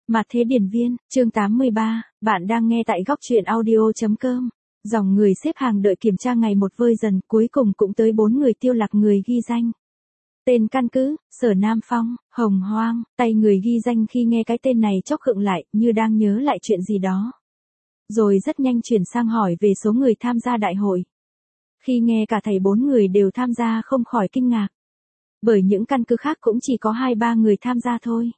Mạt Thế Điển Viên, chương 83, bạn đang nghe tại góc truyện audio.com. Dòng người xếp hàng đợi kiểm tra ngày một vơi dần, cuối cùng cũng tới 4 người tiêu lạc người ghi danh. Tên căn cứ, Sở Nam Phong, Hồng Hoang, tay người ghi danh khi nghe cái tên này chốc khựng lại, như đang nhớ lại chuyện gì đó. Rồi rất nhanh chuyển sang hỏi về số người tham gia đại hội. Khi nghe cả thầy 4 người đều tham gia không khỏi kinh ngạc. Bởi những căn cứ khác cũng chỉ có 2-3 người tham gia thôi.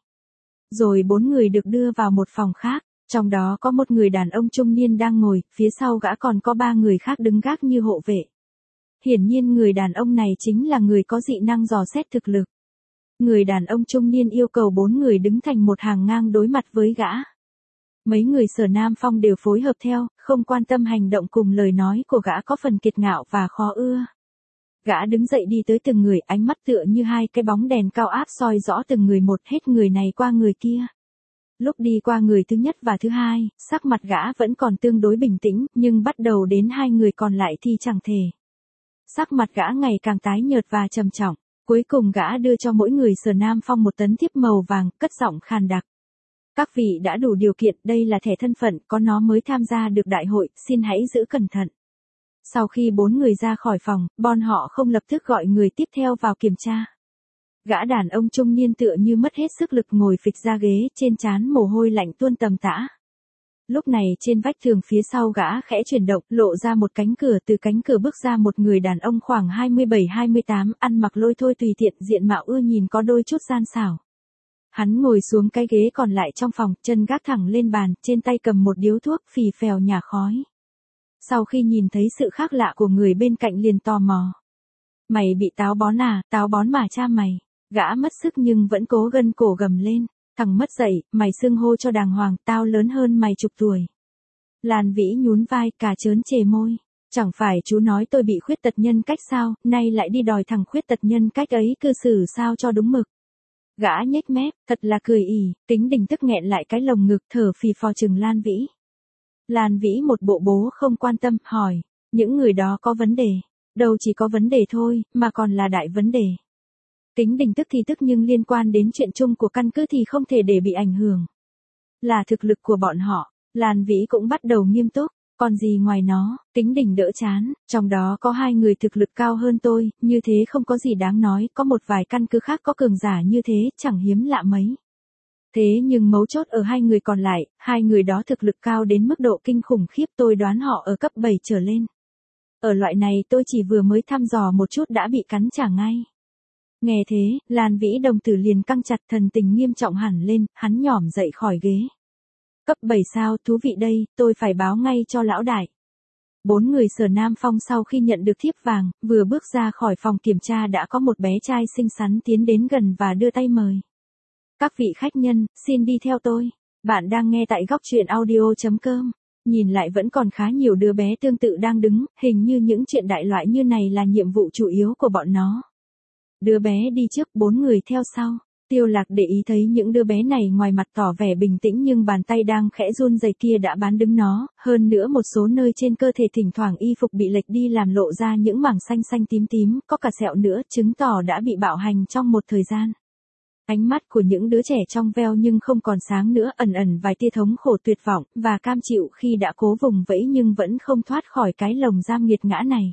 Rồi 4 người được đưa vào một phòng khác, trong đó có một người đàn ông trung niên đang ngồi, phía sau gã còn có 3 người khác đứng gác như hộ vệ. Hiển nhiên người đàn ông này chính là người có dị năng dò xét thực lực. Người đàn ông trung niên yêu cầu 4 người đứng thành một hàng ngang đối mặt với gã. Mấy người Sở Nam Phong đều phối hợp theo, không quan tâm hành động cùng lời nói của gã có phần kiệt ngạo và khó ưa. Gã đứng dậy đi tới từng người, ánh mắt tựa như 2 cái bóng đèn cao áp soi rõ từng người một, hết người này qua người kia. Lúc đi qua người thứ nhất và thứ hai, sắc mặt gã vẫn còn tương đối bình tĩnh, nhưng bắt đầu đến 2 người còn lại thì chẳng thể. Sắc mặt gã ngày càng tái nhợt và trầm trọng, cuối cùng gã đưa cho mỗi người Sở Nam Phong một tấm thiếp màu vàng, cất giọng khàn đặc. Các vị đã đủ điều kiện, đây là thẻ thân phận, có nó mới tham gia được đại hội, xin hãy giữ cẩn thận. Sau khi 4 người ra khỏi phòng, bọn họ không lập tức gọi người tiếp theo vào kiểm tra. Gã đàn ông trung niên tựa như mất hết sức lực ngồi phịch ra ghế, trên trán mồ hôi lạnh tuôn tầm tã. Lúc này trên vách tường phía sau gã khẽ chuyển động, lộ ra một cánh cửa, từ cánh cửa bước ra một người đàn ông khoảng 27-28, ăn mặc lôi thôi tùy tiện, diện mạo ưa nhìn có đôi chút gian xảo. Hắn ngồi xuống cái ghế còn lại trong phòng, chân gác thẳng lên bàn, trên tay cầm một điếu thuốc, phì phèo nhả khói. Sau khi nhìn thấy sự khác lạ của người bên cạnh liền tò mò. Mày bị táo bón à, táo bón mà cha mày. Gã mất sức nhưng vẫn cố gân cổ gầm lên. Thằng mất dậy, mày xưng hô cho đàng hoàng, tao lớn hơn mày chục tuổi. Lan Vĩ nhún vai, cả trớn chề môi. Chẳng phải chú nói tôi bị khuyết tật nhân cách sao, nay lại đi đòi thằng khuyết tật nhân cách ấy cư xử sao cho đúng mực. Gã nhếch mép, thật là cười ỉ, Kính Đình tức nghẹn lại cái lồng ngực, thở phì phò chừng Lan Vĩ. Lan Vĩ một bộ bố không quan tâm, hỏi, những người đó có vấn đề, đâu chỉ có vấn đề thôi, mà còn là đại vấn đề. Kính Đình tức thì tức nhưng liên quan đến chuyện chung của căn cứ thì không thể để bị ảnh hưởng. Là thực lực của bọn họ, Lan Vĩ cũng bắt đầu nghiêm túc, còn gì ngoài nó, Kính Đình đỡ chán, trong đó có 2 người thực lực cao hơn tôi, như thế không có gì đáng nói, có một vài căn cứ khác có cường giả như thế, chẳng hiếm lạ mấy. Thế nhưng mấu chốt ở 2 người còn lại, 2 người đó thực lực cao đến mức độ kinh khủng khiếp, tôi đoán họ ở cấp 7 trở lên. Ở loại này tôi chỉ vừa mới thăm dò một chút đã bị cắn trả ngay. Nghe thế, Lan Vĩ đồng tử liền căng chặt, thần tình nghiêm trọng hẳn lên, hắn nhỏm dậy khỏi ghế. Cấp 7 sao, thú vị đây, tôi phải báo ngay cho lão đại. 4 người Sở Nam Phong sau khi nhận được thiếp vàng, vừa bước ra khỏi phòng kiểm tra đã có một bé trai xinh xắn tiến đến gần và đưa tay mời. Các vị khách nhân, xin đi theo tôi. Bạn đang nghe tại góc truyện audio.com. Nhìn lại vẫn còn khá nhiều đứa bé tương tự đang đứng, hình như những chuyện đại loại như này là nhiệm vụ chủ yếu của bọn nó. Đứa bé đi trước, 4 người theo sau. Tiêu Lạc để ý thấy những đứa bé này ngoài mặt tỏ vẻ bình tĩnh nhưng bàn tay đang khẽ run rẩy kia đã bán đứng nó, hơn nữa một số nơi trên cơ thể thỉnh thoảng y phục bị lệch đi làm lộ ra những mảng xanh xanh tím tím, có cả sẹo nữa, chứng tỏ đã bị bạo hành trong một thời gian. Ánh mắt của những đứa trẻ trong veo nhưng không còn sáng nữa, ẩn ẩn vài tia thống khổ tuyệt vọng, và cam chịu khi đã cố vùng vẫy nhưng vẫn không thoát khỏi cái lồng giam nghiệt ngã này.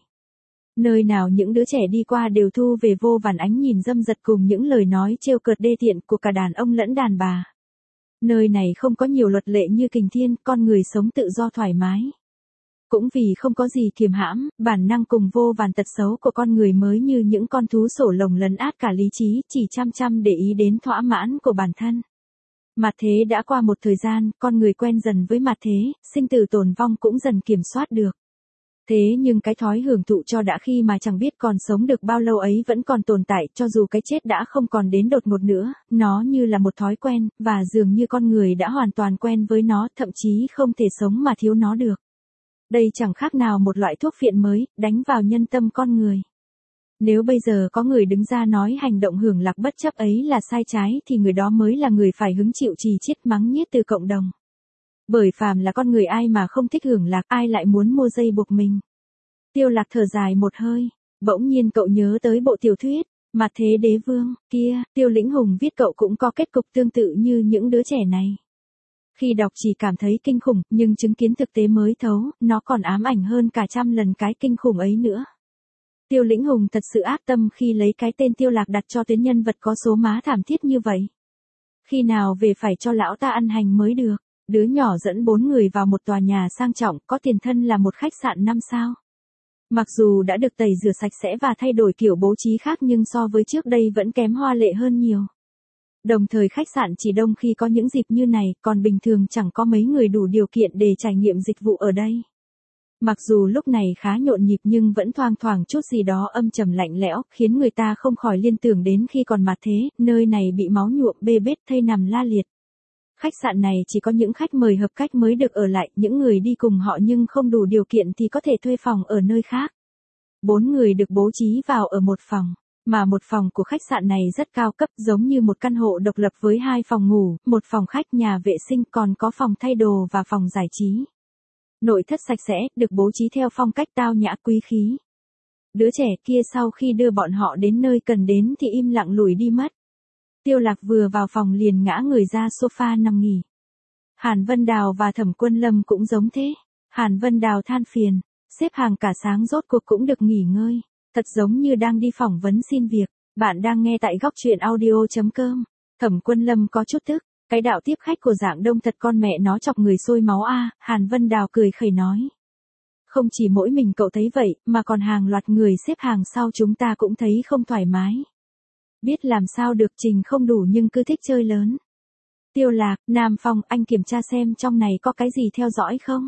Nơi nào những đứa trẻ đi qua đều thu về vô vàn ánh nhìn dâm dật cùng những lời nói trêu cợt đê tiện của cả đàn ông lẫn đàn bà. Nơi này không có nhiều luật lệ như Kình Thiên, con người sống tự do thoải mái. Cũng vì không có gì kiềm hãm, bản năng cùng vô vàn tật xấu của con người mới như những con thú sổ lồng lấn át cả lý trí, chỉ chăm chăm để ý đến thỏa mãn của bản thân. Mạt thế đã qua một thời gian, con người quen dần với mạt thế, sinh tử tồn vong cũng dần kiểm soát được. Thế nhưng cái thói hưởng thụ cho đã khi mà chẳng biết còn sống được bao lâu ấy vẫn còn tồn tại, cho dù cái chết đã không còn đến đột ngột nữa, nó như là một thói quen, và dường như con người đã hoàn toàn quen với nó, thậm chí không thể sống mà thiếu nó được. Đây chẳng khác nào một loại thuốc phiện mới, đánh vào nhân tâm con người. Nếu bây giờ có người đứng ra nói hành động hưởng lạc bất chấp ấy là sai trái thì người đó mới là người phải hứng chịu chì chiết mắng nhiếc từ cộng đồng. Bởi phàm là con người ai mà không thích hưởng lạc, ai lại muốn mua dây buộc mình. Tiêu Lạc thở dài một hơi, bỗng nhiên cậu nhớ tới bộ tiểu thuyết, Mạt Thế Đế Vương, kia, Tiêu Lĩnh Hùng viết cậu cũng có kết cục tương tự như những đứa trẻ này. Khi đọc chỉ cảm thấy kinh khủng, nhưng chứng kiến thực tế mới thấu, nó còn ám ảnh hơn cả trăm lần cái kinh khủng ấy nữa. Tiêu Lĩnh Hùng thật sự ác tâm khi lấy cái tên Tiêu Lạc đặt cho tuyến nhân vật có số má thảm thiết như vậy. Khi nào về phải cho lão ta ăn hành mới được. Đứa nhỏ dẫn 4 người vào một tòa nhà sang trọng, có tiền thân là một khách sạn 5 sao. Mặc dù đã được tẩy rửa sạch sẽ và thay đổi kiểu bố trí khác nhưng so với trước đây vẫn kém hoa lệ hơn nhiều. Đồng thời khách sạn chỉ đông khi có những dịp như này, còn bình thường chẳng có mấy người đủ điều kiện để trải nghiệm dịch vụ ở đây. Mặc dù lúc này khá nhộn nhịp nhưng vẫn thoang thoảng chút gì đó âm trầm lạnh lẽo, khiến người ta không khỏi liên tưởng đến khi còn mặt thế, nơi này bị máu nhuộm bê bết thây nằm la liệt. Khách sạn này chỉ có những khách mời hợp cách mới được ở lại, những người đi cùng họ nhưng không đủ điều kiện thì có thể thuê phòng ở nơi khác. 4 người được bố trí vào ở một phòng, mà một phòng của khách sạn này rất cao cấp, giống như một căn hộ độc lập với 2 phòng ngủ, một phòng khách, nhà vệ sinh, còn có phòng thay đồ và phòng giải trí. Nội thất sạch sẽ, được bố trí theo phong cách tao nhã quý khí. Đứa trẻ kia sau khi đưa bọn họ đến nơi cần đến thì im lặng lủi đi mất. Tiêu Lạc vừa vào phòng liền ngã người ra sofa nằm nghỉ. Hàn Vân Đào và Thẩm Quân Lâm cũng giống thế. Hàn Vân Đào than phiền, xếp hàng cả sáng rốt cuộc cũng được nghỉ ngơi. Thật giống như đang đi phỏng vấn xin việc. Bạn đang nghe tại góc truyện audio.com. Thẩm Quân Lâm có chút tức. Cái đạo tiếp khách của Dạng Đông thật con mẹ nó chọc người sôi máu a. Hàn Vân Đào cười khẩy nói. Không chỉ mỗi mình cậu thấy vậy, mà còn hàng loạt người xếp hàng sau chúng ta cũng thấy không thoải mái. Biết làm sao được, trình không đủ nhưng cứ thích chơi lớn. Tiêu Lạc, Nam Phong, anh kiểm tra xem trong này có cái gì theo dõi không?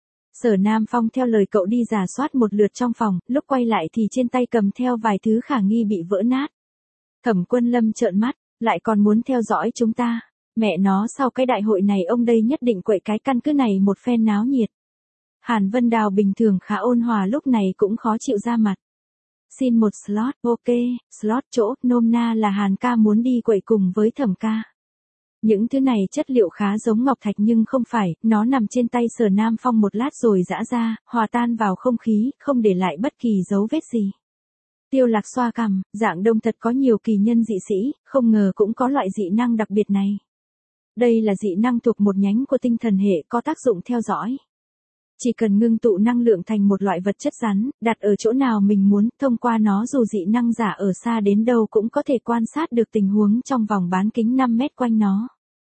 Sở Nam Phong theo lời cậu đi rà soát một lượt trong phòng, lúc quay lại thì trên tay cầm theo vài thứ khả nghi bị vỡ nát. Thẩm Quân Lâm trợn mắt, lại còn muốn theo dõi chúng ta. Mẹ nó, sau cái đại hội này ông đây nhất định quậy cái căn cứ này một phen náo nhiệt. Hàn Vân Đào bình thường khá ôn hòa lúc này cũng khó chịu ra mặt. Xin một slot, ok, slot chỗ, nôm na là Hàn ca muốn đi quậy cùng với Thẩm ca. Những thứ này chất liệu khá giống ngọc thạch nhưng không phải, nó nằm trên tay Sở Nam Phong một lát rồi giã ra, hòa tan vào không khí, không để lại bất kỳ dấu vết gì. Tiêu Lạc xoa cằm, Dạng Đông thật có nhiều kỳ nhân dị sĩ, không ngờ cũng có loại dị năng đặc biệt này. Đây là dị năng thuộc một nhánh của tinh thần hệ có tác dụng theo dõi. Chỉ cần ngưng tụ năng lượng thành một loại vật chất rắn, đặt ở chỗ nào mình muốn, thông qua nó dù dị năng giả ở xa đến đâu cũng có thể quan sát được tình huống trong vòng bán kính 5 mét quanh nó.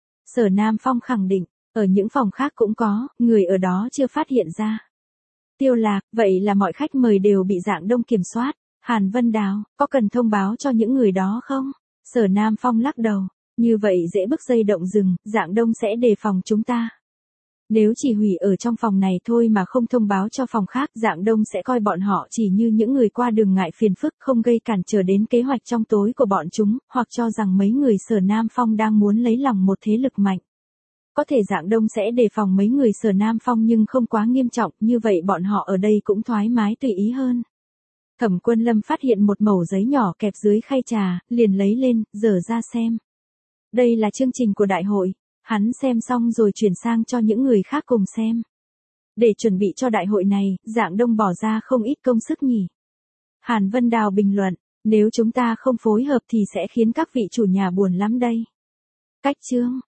Sở Nam Phong khẳng định, ở những phòng khác cũng có, người ở đó chưa phát hiện ra. Tiêu Lạc, vậy là mọi khách mời đều bị Dạng Đông kiểm soát. Hàn Vân Đào, có cần thông báo cho những người đó không? Sở Nam Phong lắc đầu, như vậy dễ bứt dây động rừng, Dạng Đông sẽ đề phòng chúng ta. Nếu chỉ hủy ở trong phòng này thôi mà không thông báo cho phòng khác, Dạng Đông sẽ coi bọn họ chỉ như những người qua đường ngại phiền phức, không gây cản trở đến kế hoạch trong tối của bọn chúng, hoặc cho rằng mấy người Sở Nam Phong đang muốn lấy lòng một thế lực mạnh. Có thể Dạng Đông sẽ đề phòng mấy người Sở Nam Phong nhưng không quá nghiêm trọng, như vậy bọn họ ở đây cũng thoải mái tùy ý hơn. Thẩm Quân Lâm phát hiện một mẩu giấy nhỏ kẹp dưới khay trà, liền lấy lên, dở ra xem. Đây là chương trình của đại hội. Hắn xem xong rồi chuyển sang cho những người khác cùng xem. Để chuẩn bị cho đại hội này, Dạng Đông bỏ ra không ít công sức nhỉ. Hàn Vân Đào bình luận, nếu chúng ta không phối hợp thì sẽ khiến các vị chủ nhà buồn lắm đây. Cách chương